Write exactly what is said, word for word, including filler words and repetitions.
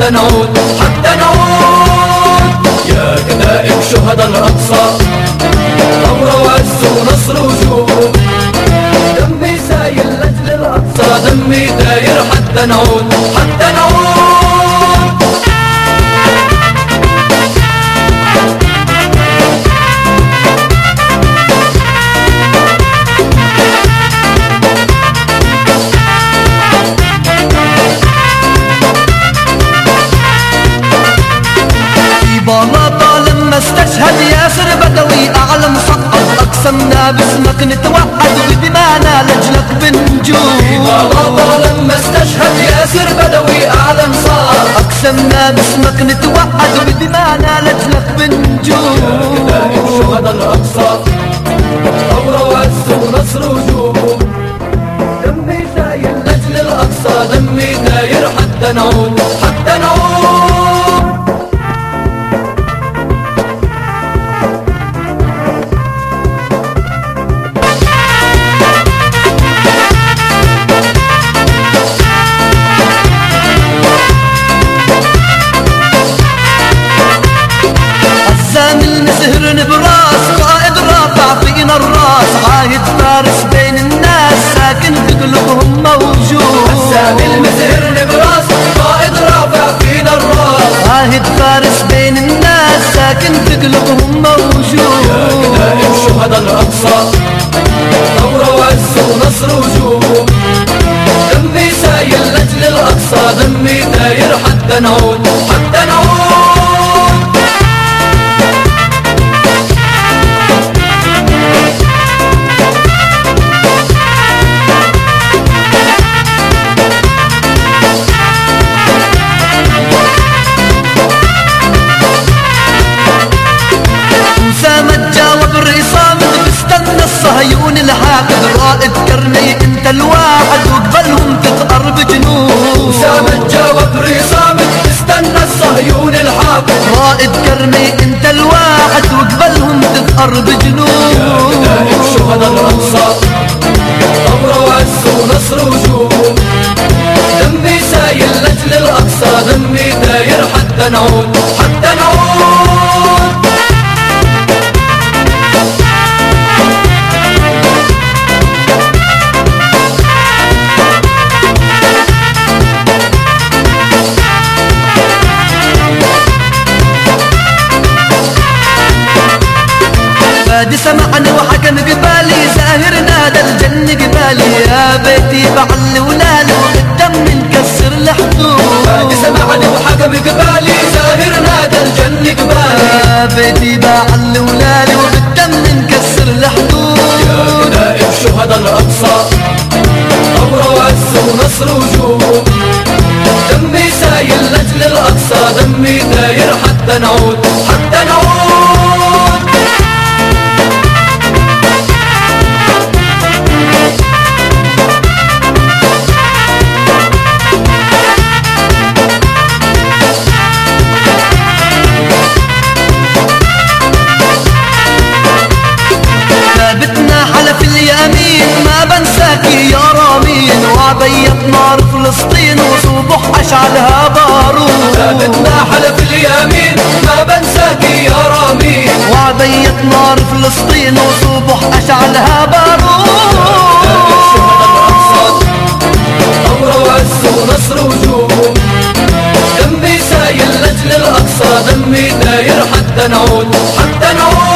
حتى نعود حتى نعود. يا كتائب شهداء الأقصى، ثورة وعز ونصر وجود، دمي سايل لأجل الأقصى، دمي داير حتى نعود حتى نعود. بلاطة لما استشهد ياسر بدوي أعلن صعد، أقسمنا باسمك نتوعد وبدمانا لأجلك بنجود. بلاطة لما استشهد ياسر بدوي أعلن صعد، أقسمنا باسمك نتوعد وبدمانا لأجلك بنجود. يا كتائب شهداء الأقصى، ثورة وعز ونصر وجود، دمي سايل لأجل الأقصى، دمي داير حتى نعود حتى نعود. نسهر نبراس قائد رافع فينا الراس، عاهد فارس بين الناس ساكن في قلوبهم موجود. السامي المسهر نبراس قائد رافع فينا الراس، عاهد فارس بين الناس ساكن في قلوبهم موجود. يا كتائب شهداء الأقصى، ثورة وعز ونصر وجود، دمي سايل لأجل الأقصى، دمي داير حتى نعود حتى نعود. صهيون الحاقد رائد كرني انت الواحد وقبلهم تثأر بجنود. أسامة جاوب رصامد استنى الصهيون الحاقد، رائد كرني انت الواحد وقبلهم تثأر بجنود. يا كتائب شهداء الأقصى، ثورة وعز ونصر وجود، دمي سايل لأجل الأقصى، دمي داير حتى نعود حتى نعود. فادي سمعني وحكم قبالي، زاهر نادى الجن قبالي، يا بيتي بعل ولالي والدم نكسر الحدود. فادي سمعني وحكم قبالي، زاهر نادى الجن قبالي، يا بيتي بعل ولالي والدم نكسر الحدود. يا كتائب شهداء الأقصى، ثورة وعز ونصر وجود، دمي سايل لأجل الأقصى، دمي داير حتى نعود حتى نعود. ثابتنا حلف اليمين ما بنساكي يا رامين، وعبيت نار فلسطين وصبح أشعلها بارود. ثابتنا حلف اليمين ما بنساكي يا رامين، وعبيت نار فلسطين وصبح أشعلها بارود. شهداء الأقصى، ثورة وعز ونصر وجود، دمي سايل لأجل الأقصى، دمي داير حتى نعود حتى نعود.